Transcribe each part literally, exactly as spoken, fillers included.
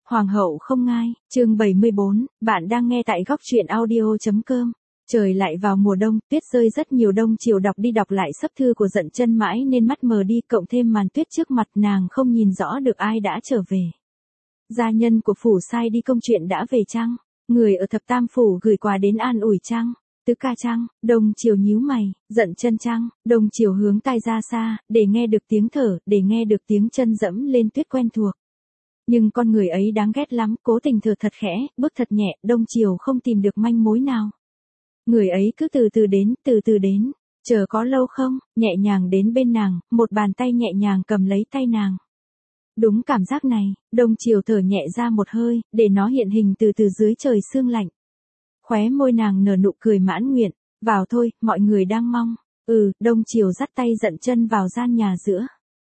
Hoàng hậu không ngai, chương bảy mươi bốn, bạn đang nghe tại góc truyện audio.com. Trời lại vào mùa đông, tuyết rơi rất nhiều. Đông chiều đọc đi đọc lại sấp thư của Dận Chân mãi nên mắt mờ đi, cộng thêm màn tuyết trước mặt nàng không nhìn rõ được ai đã trở về. Gia nhân của phủ sai đi công chuyện đã về chăng? Người ở thập tam phủ gửi quà đến an ủi chăng? Tứ ca chăng? Đông chiều nhíu mày, Dận Chân chăng? Đông chiều hướng tai ra xa, để nghe được tiếng thở, để nghe được tiếng chân dẫm lên tuyết quen thuộc. Nhưng con người ấy đáng ghét lắm, cố tình thở thật khẽ, bước thật nhẹ, Đông chiều không tìm được manh mối nào. Người ấy cứ từ từ đến, từ từ đến, chờ có lâu không, nhẹ nhàng đến bên nàng, một bàn tay nhẹ nhàng cầm lấy tay nàng. Đúng cảm giác này, Đông chiều thở nhẹ ra một hơi, để nó hiện hình từ từ dưới trời sương lạnh. Khóe môi nàng nở nụ cười mãn nguyện, vào thôi, mọi người đang mong. Ừ, Đông chiều dắt tay Dận Chân vào gian nhà giữa.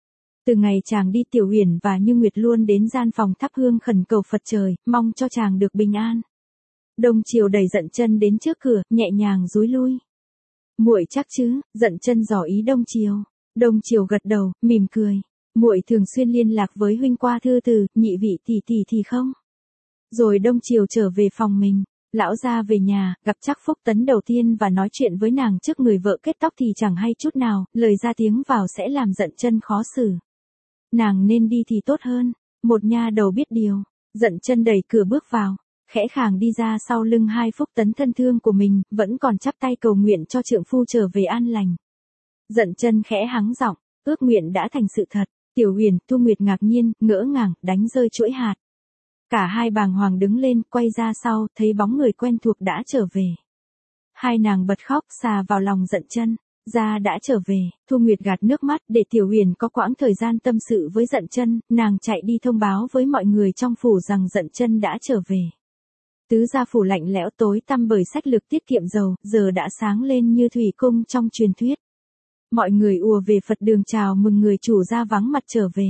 Từ ngày chàng đi, Tiểu Uyển và Như Nguyệt luôn đến gian phòng thắp hương khẩn cầu Phật trời, mong cho chàng được bình an. Đông chiều đẩy Dận Chân đến trước cửa, nhẹ nhàng dúi lui. Muội chắc chứ? Dận Chân dò ý Đông chiều. Đông chiều gật đầu, mỉm cười. Muội thường xuyên liên lạc với huynh qua thư từ, nhị vị tỷ tỷ thì không. Rồi Đông chiều trở về phòng mình. Lão gia về nhà, gặp chắc Phúc Tấn đầu tiên và nói chuyện với nàng trước người vợ kết tóc thì chẳng hay chút nào, lời ra tiếng vào sẽ làm Dận Chân khó xử. Nàng nên đi thì tốt hơn, một nha đầu biết điều. Dận Chân đẩy cửa bước vào, khẽ khàng đi ra sau lưng hai Phúc Tấn thân thương của mình, vẫn còn chắp tay cầu nguyện cho trượng phu trở về an lành. Dận Chân khẽ hắng giọng, ước nguyện đã thành sự thật. Tiểu Uyển, Thu Nguyệt ngạc nhiên, ngỡ ngàng, đánh rơi chuỗi hạt. Cả hai bàng hoàng đứng lên, quay ra sau, thấy bóng người quen thuộc đã trở về. Hai nàng bật khóc, xà vào lòng Dận Chân. Gia đã trở về, Thu Nguyệt gạt nước mắt để Tiểu Uyển có quãng thời gian tâm sự với Dận Chân, nàng chạy đi thông báo với mọi người trong phủ rằng Dận Chân đã trở về. Tứ gia phủ lạnh lẽo tối tăm bởi sách lược tiết kiệm dầu, giờ đã sáng lên như thủy cung trong truyền thuyết. Mọi người ùa về Phật đường chào mừng người chủ gia vắng mặt trở về.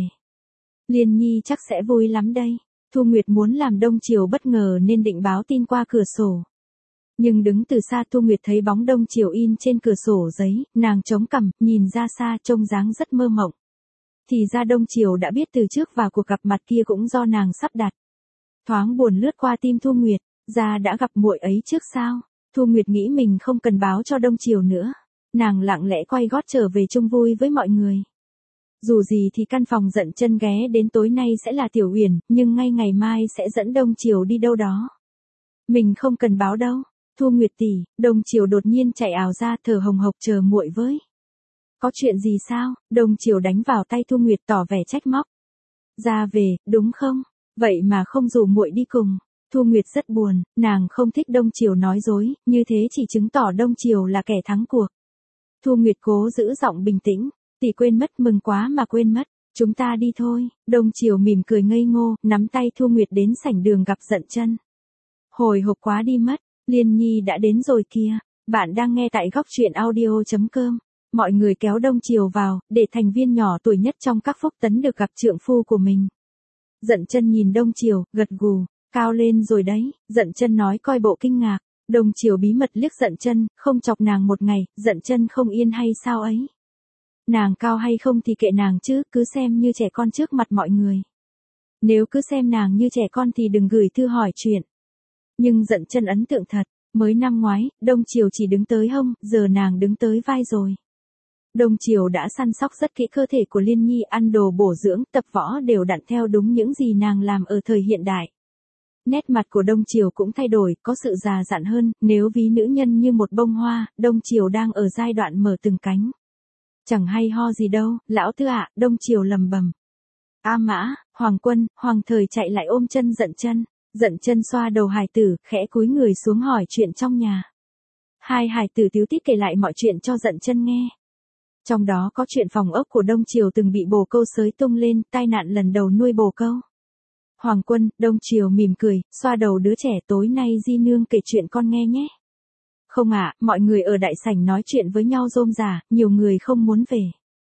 Liên Nhi chắc sẽ vui lắm đây. Thu Nguyệt muốn làm Đông chiều bất ngờ nên định báo tin qua cửa sổ. Nhưng đứng từ xa Thu Nguyệt thấy bóng Đông chiều in trên cửa sổ giấy, nàng chống cằm, nhìn ra xa trông dáng rất mơ mộng. Thì ra Đông chiều đã biết từ trước và cuộc gặp mặt kia cũng do nàng sắp đặt. Thoáng buồn lướt qua tim Thu Nguyệt, gia đã gặp muội ấy trước sao? Thu Nguyệt nghĩ mình không cần báo cho Đông chiều nữa. Nàng lặng lẽ quay gót trở về chung vui với mọi người. Dù gì thì căn phòng Dận Chân ghé đến tối nay sẽ là Tiểu Uyển, nhưng ngay ngày mai sẽ dẫn Đông chiều đi đâu đó. Mình không cần báo đâu. Thu Nguyệt tỷ, Đông chiều đột nhiên chạy ào ra, thở hồng hộc chờ muội với. Có chuyện gì sao? Đông chiều đánh vào tay Thu Nguyệt tỏ vẻ trách móc. Ra về, đúng không? Vậy mà không rủ muội đi cùng. Thu Nguyệt rất buồn, nàng không thích Đông chiều nói dối, như thế chỉ chứng tỏ Đông chiều là kẻ thắng cuộc. Thu Nguyệt cố giữ giọng bình tĩnh, tỷ quên mất, mừng quá mà quên mất, chúng ta đi thôi. Đông chiều mỉm cười ngây ngô, nắm tay Thu Nguyệt đến sảnh đường gặp Dận Chân. Hồi hộp quá đi mất, Liên Nhi đã đến rồi kìa. Bạn đang nghe tại góc truyện audio.com. Mọi người kéo Đông chiều vào, để thành viên nhỏ tuổi nhất trong các Phúc Tấn được gặp trượng phu của mình. Dận Chân nhìn Đông chiều, gật gù, cao lên rồi đấy. Dận Chân nói coi bộ kinh ngạc. Đông chiều bí mật liếc Dận Chân, không chọc nàng một ngày, Dận Chân không yên hay sao ấy. Nàng cao hay không thì kệ nàng chứ, cứ xem như trẻ con trước mặt mọi người. Nếu cứ xem nàng như trẻ con thì đừng gửi thư hỏi chuyện. Nhưng Dận Chân ấn tượng thật, mới năm ngoái, Đông chiều chỉ đứng tới hông, giờ nàng đứng tới vai rồi. Đông chiều đã săn sóc rất kỹ cơ thể của Liên Nhi, ăn đồ bổ dưỡng, tập võ đều đặn theo đúng những gì nàng làm ở thời hiện đại. Nét mặt của Đông chiều cũng thay đổi, có sự già dặn hơn, nếu ví nữ nhân như một bông hoa, Đông chiều đang ở giai đoạn mở từng cánh. Chẳng hay ho gì đâu, lão tư ạ, Đông chiều lầm bầm. A Mã, Hoàng Quân, Hoàng Thời chạy lại ôm chân Dận Chân. Dận Chân xoa đầu hài tử, khẽ cúi người xuống hỏi chuyện trong nhà. Hai hài tử tíu tít kể lại mọi chuyện cho Dận Chân nghe. Trong đó có chuyện phòng ốc của Đông chiều từng bị bồ câu xới tung lên, tai nạn lần đầu nuôi bồ câu. Hoàng Quân, Đông chiều mỉm cười, xoa đầu đứa trẻ, tối nay Di nương kể chuyện con nghe nhé. Không ạ, mọi người ở đại sảnh nói chuyện với nhau rôm rả, nhiều người không muốn về.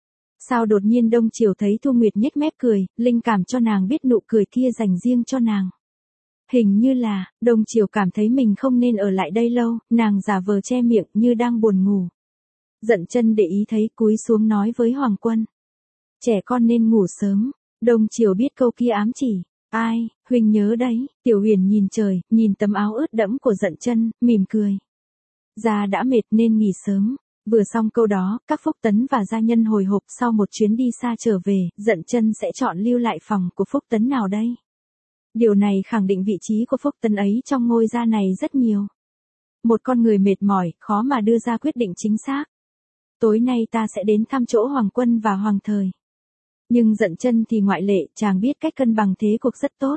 Sao đột nhiên Đông chiều thấy Thu Nguyệt nhếch mép cười, linh cảm cho nàng biết nụ cười kia dành riêng cho nàng. Hình như là, Đông chiều cảm thấy mình không nên ở lại đây lâu, nàng giả vờ che miệng như đang buồn ngủ. Dận Chân để ý thấy, cúi xuống nói với Hoàng Quân. Trẻ con nên ngủ sớm. Đông chiều biết câu kia ám chỉ. Ai, huynh nhớ đấy, Tiểu Huyền nhìn trời, nhìn tấm áo ướt đẫm của Dận Chân, mỉm cười. Da đã mệt nên nghỉ sớm. Vừa xong câu đó, các Phúc Tấn và gia nhân hồi hộp sau một chuyến đi xa trở về, Dận Chân sẽ chọn lưu lại phòng của Phúc Tấn nào đây? Điều này khẳng định vị trí của Phúc Tấn ấy trong ngôi gia này rất nhiều. Một con người mệt mỏi, khó mà đưa ra quyết định chính xác. Tối nay ta sẽ đến thăm chỗ Hoàng Quân và Hoàng Thời. Nhưng Dận Chân thì ngoại lệ, chàng biết cách cân bằng thế cuộc rất tốt.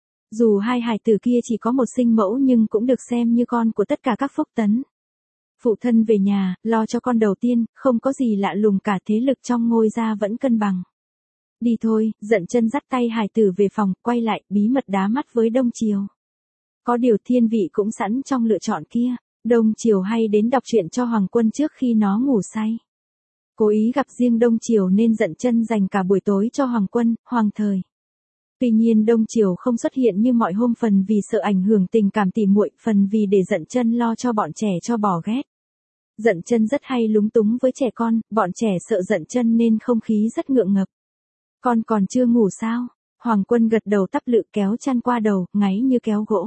Dù hai hài tử kia chỉ có một sinh mẫu nhưng cũng được xem như con của tất cả các Phúc Tấn. Phụ thân về nhà, lo cho con đầu tiên, không có gì lạ lùng cả, thế lực trong ngôi gia vẫn cân bằng. Đi thôi, Dận Chân dắt tay hài tử về phòng, quay lại, bí mật đá mắt với Đông Triều. Có điều thiên vị cũng sẵn trong lựa chọn kia, Đông Triều hay đến đọc truyện cho Hoàng Quân trước khi nó ngủ say. Cố ý gặp riêng Đông Triều nên Dận Chân dành cả buổi tối cho Hoàng Quân, Hoàng Thời. Tuy nhiên Đông Triều không xuất hiện như mọi hôm, phần vì sợ ảnh hưởng tình cảm tỉ muội, phần vì để Dận Chân lo cho bọn trẻ cho bỏ ghét. Dận Chân rất hay lúng túng với trẻ con, bọn trẻ sợ Dận Chân nên không khí rất ngượng ngập. Con còn chưa ngủ sao? Hoàng Quân gật đầu tắp lự kéo chăn qua đầu, ngáy như kéo gỗ.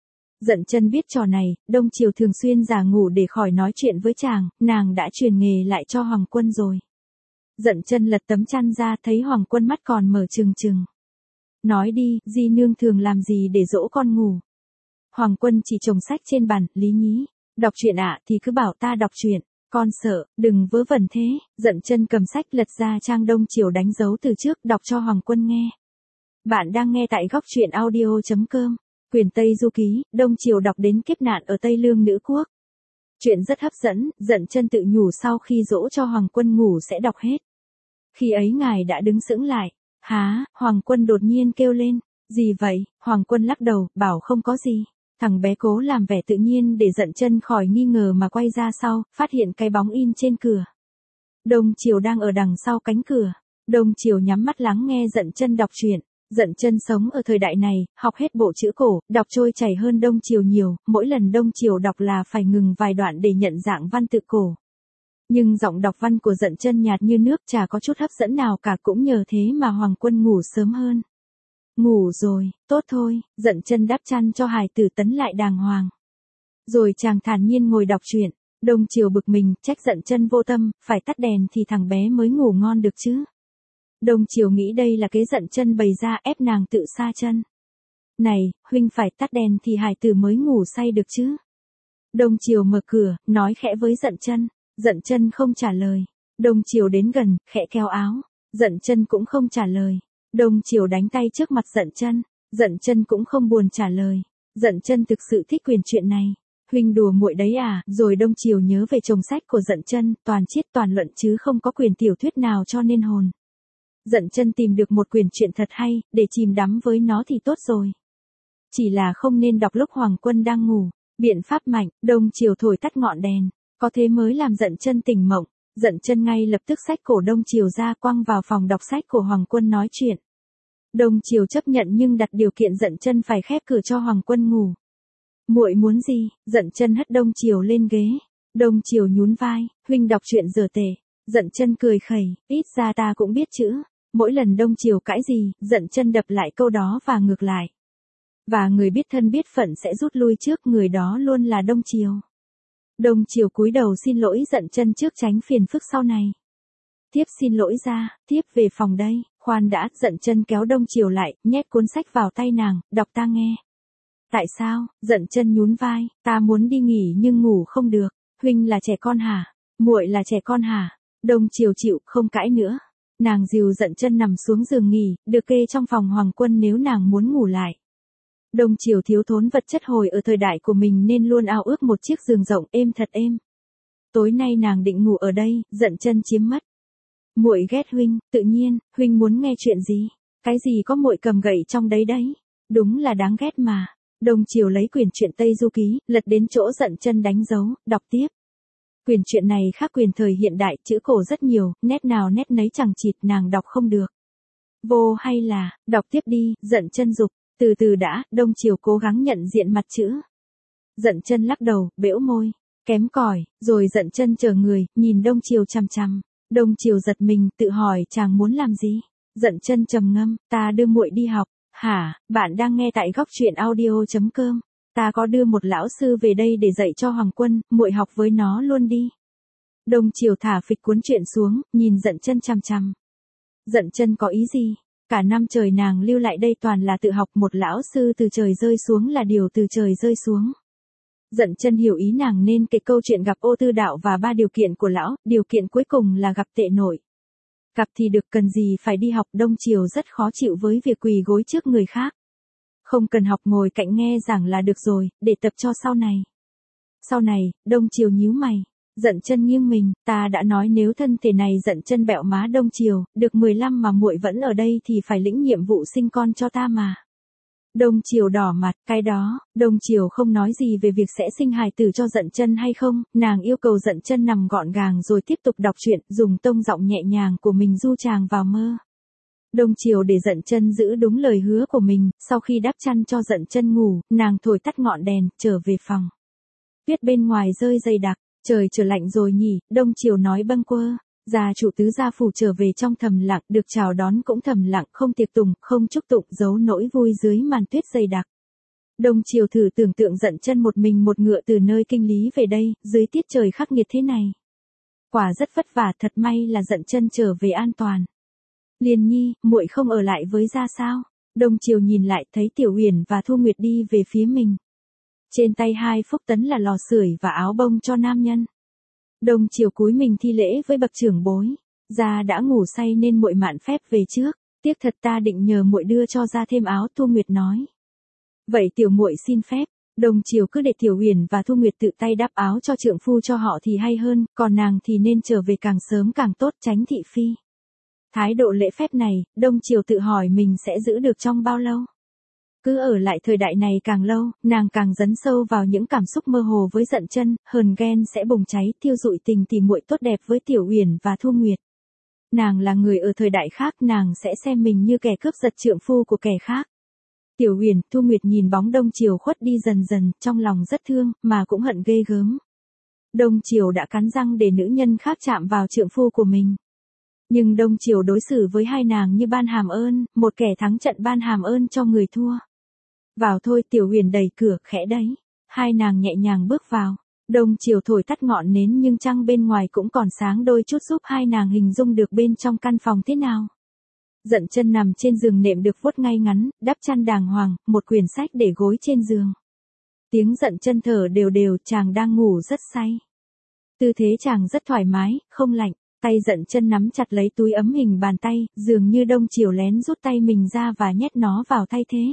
Dận Chân biết trò này, Đông Triều thường xuyên giả ngủ để khỏi nói chuyện với chàng, nàng đã truyền nghề lại cho Hoàng Quân rồi. Dận Chân lật tấm chăn ra thấy Hoàng Quân mắt còn mở trừng trừng. Nói đi, di nương thường làm gì để dỗ con ngủ? Hoàng Quân chỉ chồng sách trên bàn, lý nhí. Đọc truyện ạ, à, thì cứ bảo ta đọc truyện, con sợ, đừng vớ vẩn thế. Dận Chân cầm sách lật ra trang Đông Triều đánh dấu từ trước, đọc cho Hoàng Quân nghe. Bạn đang nghe tại góc truyện audio chấm com. Quyền Tây Du Ký, Đông Triều đọc đến kiếp nạn ở Tây Lương Nữ Quốc. Chuyện rất hấp dẫn, Dận Chân tự nhủ sau khi dỗ cho Hoàng Quân ngủ sẽ đọc hết. Khi ấy ngài đã đứng sững lại. Há, Hoàng Quân đột nhiên kêu lên. Gì vậy? Hoàng Quân lắc đầu, bảo không có gì. Thằng bé cố làm vẻ tự nhiên để Dận Chân khỏi nghi ngờ mà quay ra sau, phát hiện cái bóng in trên cửa. Đông Triều đang ở đằng sau cánh cửa. Đông Triều nhắm mắt lắng nghe Dận Chân đọc truyện. Dận Chân sống ở thời đại này, học hết bộ chữ cổ, đọc trôi chảy hơn Đông Triều nhiều, mỗi lần Đông Triều đọc là phải ngừng vài đoạn để nhận dạng văn tự cổ. Nhưng giọng đọc văn của Dận Chân nhạt như nước, chả có chút hấp dẫn nào cả, cũng nhờ thế mà Hoàng Quân ngủ sớm hơn. Ngủ rồi, tốt thôi, Dận Chân đắp chăn cho hài tử tấn lại đàng hoàng. Rồi chàng thản nhiên ngồi đọc truyện. Đông Triều bực mình, trách Dận Chân vô tâm, phải tắt đèn thì thằng bé mới ngủ ngon được chứ. Đông Triều nghĩ đây là kế Dận Chân bày ra ép nàng tự sa chân. Này, huynh phải tắt đèn thì hài tử mới ngủ say được chứ. Đông Triều mở cửa, nói khẽ với Dận Chân. Dận Chân không trả lời. Đông Triều đến gần, khẽ kéo áo. Dận Chân cũng không trả lời. Đông Triều đánh tay trước mặt Dận Chân. Dận Chân cũng không buồn trả lời. Dận Chân thực sự thích quyền chuyện này. Huynh đùa muội đấy à? Rồi Đông Triều nhớ về chồng sách của Dận Chân, toàn triết toàn luận chứ không có quyền tiểu thuyết nào cho nên hồn. Dận Chân tìm được một quyển truyện thật hay, để chìm đắm với nó thì tốt rồi. Chỉ là không nên đọc lúc Hoàng Quân đang ngủ. Biện pháp mạnh, Đông Triều thổi tắt ngọn đèn. Có thế mới làm Dận Chân tỉnh mộng. Dận Chân ngay lập tức xách cổ Đông Triều ra quăng vào phòng đọc sách của Hoàng Quân nói chuyện. Đông Triều chấp nhận nhưng đặt điều kiện Dận Chân phải khép cửa cho Hoàng Quân ngủ. Muội muốn gì? Dận Chân hất Đông Triều lên ghế. Đông Triều nhún vai, huynh đọc truyện dở tệ. Dận Chân cười khẩy, ít ra ta cũng biết chữ. Mỗi lần Đông Triều cãi gì, Dận Chân đập lại câu đó và ngược lại. Và người biết thân biết phận sẽ rút lui trước, người đó luôn là Đông Triều. Đông Triều cúi đầu xin lỗi Dận Chân trước tránh phiền phức sau này. Thiếp xin lỗi ra, thiếp về phòng đây. Khoan đã, Dận Chân kéo Đông Triều lại, nhét cuốn sách vào tay nàng, đọc ta nghe. Tại sao? Dận Chân nhún vai, ta muốn đi nghỉ nhưng ngủ không được. Huynh là trẻ con hả? Muội là trẻ con hả? Đông Triều chịu, không cãi nữa. Nàng dìu Dận Chân nằm xuống giường nghỉ, được kê trong phòng Hoàng Quân nếu nàng muốn ngủ lại. Đông Triều thiếu thốn vật chất hồi ở thời đại của mình nên luôn ao ước một chiếc giường rộng êm thật êm. Tối nay nàng định ngủ ở đây, Dận Chân chiếm mất. Muội ghét huynh, tự nhiên, huynh muốn nghe chuyện gì? Cái gì có muội cầm gậy trong đấy đấy? Đúng là đáng ghét mà. Đông Triều lấy quyển truyện Tây Du Ký, lật đến chỗ Dận Chân đánh dấu, đọc tiếp. Quyển truyện này khác quyền thời hiện đại, chữ cổ rất nhiều, nét nào nét nấy chẳng chịt, nàng đọc không được. Vô hay là, đọc tiếp đi, Dận Chân dục. Từ từ đã, Đông Triều cố gắng nhận diện mặt chữ. Dận Chân lắc đầu, bẽo môi, kém cỏi, rồi Dận Chân chờ người, nhìn Đông Triều chằm chằm. Đông Triều giật mình, tự hỏi chàng muốn làm gì? Dận Chân trầm ngâm, ta đưa muội đi học. Hả, bạn đang nghe tại góc truyện audio.com. Ta có đưa một lão sư về đây để dạy cho Hoàng Quân, muội học với nó luôn đi. Đông Triều thả phịch cuốn truyện xuống, nhìn Dận Chân chằm chằm. Dận Chân có ý gì? Cả năm trời nàng lưu lại đây toàn là tự học, một lão sư từ trời rơi xuống là điều từ trời rơi xuống. Dận Chân hiểu ý nàng nên kể câu chuyện gặp Ô Tư Đạo và ba điều kiện của lão, điều kiện cuối cùng là gặp tệ nội. Gặp thì được, cần gì phải đi học. Đông Triều rất khó chịu với việc quỳ gối trước người khác. Không cần học, ngồi cạnh nghe giảng là được rồi, để tập cho sau này. Sau này, Đông Triều nhíu mày. Dận Chân nghiêng mình, ta đã nói nếu thân thể này. Dận Chân bẹo má Đông Triều, được mười lăm mà muội vẫn ở đây thì phải lĩnh nhiệm vụ sinh con cho ta mà. Đông Triều đỏ mặt, cái đó, Đông Triều không nói gì về việc sẽ sinh hài tử cho Dận Chân hay không, nàng yêu cầu Dận Chân nằm gọn gàng rồi tiếp tục đọc truyện, dùng tông giọng nhẹ nhàng của mình du chàng vào mơ. Đông Triều để Dận Chân giữ đúng lời hứa của mình, sau khi đắp chăn cho Dận Chân ngủ, nàng thổi tắt ngọn đèn, trở về phòng. Tuyết bên ngoài rơi dày đặc, trời trở lạnh rồi nhỉ, Đông Triều nói bâng quơ. Gia chủ tứ gia phủ trở về trong thầm lặng, được chào đón cũng thầm lặng, không tiệc tùng, không chúc tụng, giấu nỗi vui dưới màn tuyết dày đặc. Đông Triều thử tưởng tượng Dận Chân một mình một ngựa từ nơi kinh lý về đây, dưới tiết trời khắc nghiệt thế này. Quả rất vất vả, thật may là Dận Chân trở về an toàn. Liên Nhi, muội không ở lại với gia sao? Đông Triều nhìn lại thấy Tiểu Uyển và Thu Nguyệt đi về phía mình. Trên tay hai phúc tấn là lò sưởi và áo bông cho nam nhân. Đông Triều cúi mình thi lễ với bậc trưởng bối. Gia đã ngủ say nên muội mạn phép về trước. Tiếc thật, ta định nhờ muội đưa cho gia thêm áo. Thu Nguyệt nói. Vậy tiểu muội xin phép. Đông Triều cứ để Tiểu Uyển và Thu Nguyệt tự tay đắp áo cho trượng phu cho họ thì hay hơn, còn nàng thì nên trở về càng sớm càng tốt, tránh thị phi. Thái độ lễ phép này, Đông Triều tự hỏi mình sẽ giữ được trong bao lâu. Cứ ở lại thời đại này càng lâu, nàng càng dấn sâu vào những cảm xúc mơ hồ với Dận Chân, hờn ghen sẽ bùng cháy, thiêu rụi tình tỉ muội tốt đẹp với Tiểu Uyển và Thu Nguyệt. Nàng là người ở thời đại khác, nàng sẽ xem mình như kẻ cướp giật trượng phu của kẻ khác. Tiểu Uyển, Thu Nguyệt nhìn bóng Đông Triều khuất đi dần dần, trong lòng rất thương, mà cũng hận ghê gớm. Đông Triều đã cắn răng để nữ nhân khác chạm vào trượng phu của mình. Nhưng Đông Triều đối xử với hai nàng như ban hàm ơn, một kẻ thắng trận ban hàm ơn cho người thua. Vào thôi. Tiểu Uyển đẩy cửa, khẽ đấy. Hai nàng nhẹ nhàng bước vào. Đông Triều thổi tắt ngọn nến nhưng trăng bên ngoài cũng còn sáng đôi chút, giúp hai nàng hình dung được bên trong căn phòng thế nào. Dận Chân nằm trên giường nệm được vuốt ngay ngắn, đắp chăn đàng hoàng, một quyển sách để gối trên giường. Tiếng Dận Chân thở đều đều, chàng đang ngủ rất say. Tư thế chàng rất thoải mái, không lạnh. Tay Dận Chân nắm chặt lấy túi ấm hình bàn tay, dường như Đông Triều lén rút tay mình ra và nhét nó vào thay thế.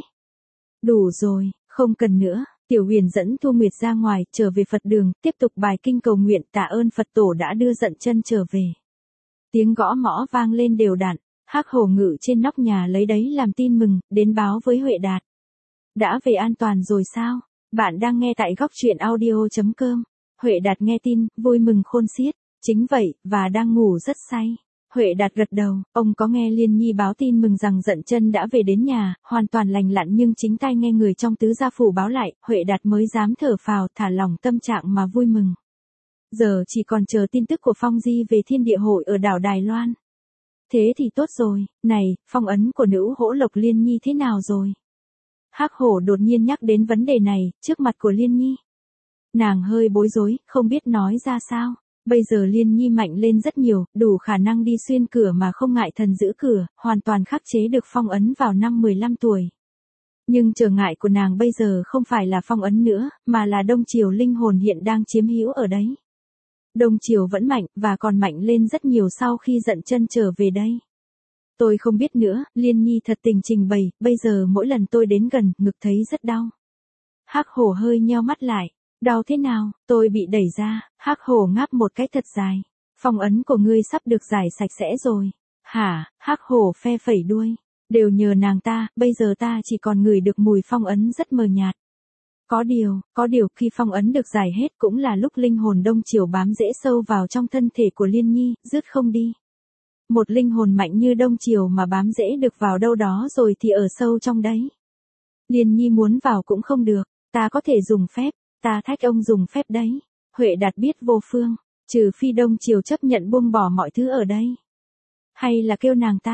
Đủ rồi, không cần nữa. Tiểu Uyển dẫn Thu Nguyệt ra ngoài, trở về Phật đường, tiếp tục bài kinh cầu nguyện tạ ơn Phật tổ đã đưa Dận Chân trở về. Tiếng gõ mõ vang lên đều đặn, Hắc Hổ ngự trên nóc nhà lấy đấy làm tin mừng, đến báo với Huệ Đạt. Đã về an toàn rồi sao? Bạn đang nghe tại góc truyện audio.com. Huệ Đạt nghe tin, vui mừng khôn xiết. Chính vậy, và đang ngủ rất say. Huệ Đạt gật đầu, ông có nghe Liên Nhi báo tin mừng rằng Dận Chân đã về đến nhà, hoàn toàn lành lặn, nhưng chính tai nghe người trong tứ gia phủ báo lại, Huệ Đạt mới dám thở phào, thả lỏng tâm trạng mà vui mừng. Giờ chỉ còn chờ tin tức của Phong Di về thiên địa hội ở đảo Đài Loan. Thế thì tốt rồi, này, phong ấn của nữ hỗ Lộc Liên Nhi thế nào rồi? Hắc Hổ đột nhiên nhắc đến vấn đề này, trước mặt của Liên Nhi. Nàng hơi bối rối, không biết nói ra sao. Bây giờ Liên Nhi mạnh lên rất nhiều, đủ khả năng đi xuyên cửa mà không ngại thần giữ cửa, hoàn toàn khắc chế được phong ấn vào năm mười lăm tuổi. Nhưng trở ngại của nàng bây giờ không phải là phong ấn nữa, mà là Đông Triều linh hồn hiện đang chiếm hữu ở đấy. Đông Triều vẫn mạnh, và còn mạnh lên rất nhiều sau khi Dận Chân trở về đây. Tôi không biết nữa, Liên Nhi thật tình trình bày, bây giờ mỗi lần tôi đến gần, ngực thấy rất đau. Hắc Hổ hơi nheo mắt lại. Đau thế nào? Tôi bị đẩy ra. Hắc Hổ ngáp một cái thật dài. Phong ấn của ngươi sắp được giải sạch sẽ rồi. Hả? Hắc Hổ phe phẩy đuôi. Đều nhờ nàng ta, bây giờ ta chỉ còn ngửi được mùi phong ấn rất mờ nhạt. Có điều, có điều khi phong ấn được giải hết cũng là lúc linh hồn Đông Triều bám rễ sâu vào trong thân thể của Liên Nhi, dứt không đi. Một linh hồn mạnh như Đông Triều mà bám rễ được vào đâu đó rồi thì ở sâu trong đấy. Liên Nhi muốn vào cũng không được, ta có thể dùng phép. Ta thách ông dùng phép đấy. Huệ Đạt biết vô phương, trừ phi Đông Triều chấp nhận buông bỏ mọi thứ ở đây. Hay là kêu nàng ta,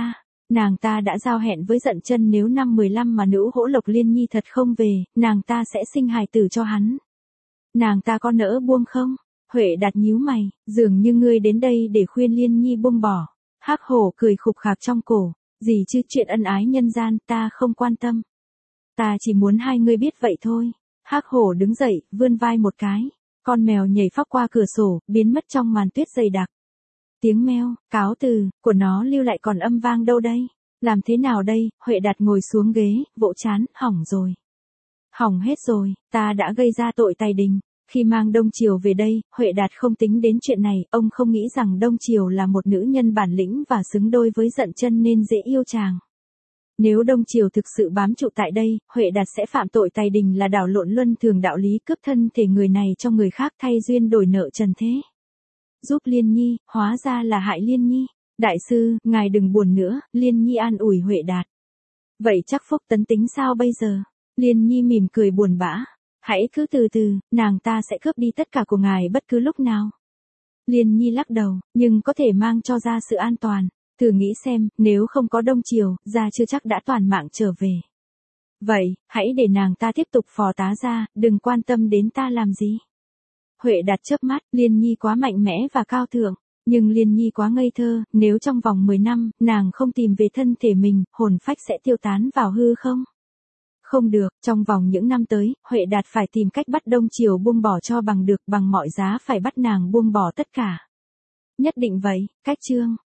Nàng ta đã giao hẹn với Dận Chân nếu năm mười lăm mà nữ hỗ Lộc Liên Nhi thật không về, nàng ta sẽ sinh hài tử cho hắn. Nàng ta có nỡ buông không? Huệ Đạt nhíu mày, dường như ngươi đến đây để khuyên Liên Nhi buông bỏ. Hắc Hổ cười khục khạc trong cổ, gì chứ, chuyện ân ái nhân gian ta không quan tâm. Ta chỉ muốn hai ngươi biết vậy thôi. Hắc Hổ đứng dậy, vươn vai một cái. Con mèo nhảy phóc qua cửa sổ, biến mất trong màn tuyết dày đặc. Tiếng meo, cáo từ, của nó lưu lại còn âm vang đâu đây? Làm thế nào đây? Huệ Đạt ngồi xuống ghế, vỗ chán, hỏng rồi. Hỏng hết rồi, ta đã gây ra tội tày đình. Khi mang Đông Triều về đây, Huệ Đạt không tính đến chuyện này, ông không nghĩ rằng Đông Triều là một nữ nhân bản lĩnh và xứng đôi với Dận Chân nên dễ yêu chàng. Nếu Đông Triều thực sự bám trụ tại đây, Huệ Đạt sẽ phạm tội tày đình là đảo lộn luân thường đạo lý, cướp thân thể người này cho người khác thay duyên đổi nợ trần thế. Giúp Liên Nhi, hóa ra là hại Liên Nhi. Đại sư, ngài đừng buồn nữa, Liên Nhi an ủi Huệ Đạt. Vậy chắc Phúc Tấn tính sao bây giờ? Liên Nhi mỉm cười buồn bã. Hãy cứ từ từ, nàng ta sẽ cướp đi tất cả của ngài bất cứ lúc nào. Liên Nhi lắc đầu, nhưng có thể mang cho ra sự an toàn. Thử nghĩ xem, nếu không có Đông Triều, gia chưa chắc đã toàn mạng trở về. Vậy, hãy để nàng ta tiếp tục phò tá gia, đừng quan tâm đến ta làm gì. Huệ Đạt chớp mắt, Liên Nhi quá mạnh mẽ và cao thượng, nhưng Liên Nhi quá ngây thơ, nếu trong vòng mười năm, nàng không tìm về thân thể mình, hồn phách sẽ tiêu tán vào hư không? Không được, trong vòng những năm tới, Huệ Đạt phải tìm cách bắt Đông Triều buông bỏ cho bằng được, bằng mọi giá phải bắt nàng buông bỏ tất cả. Nhất định vậy, cách chương.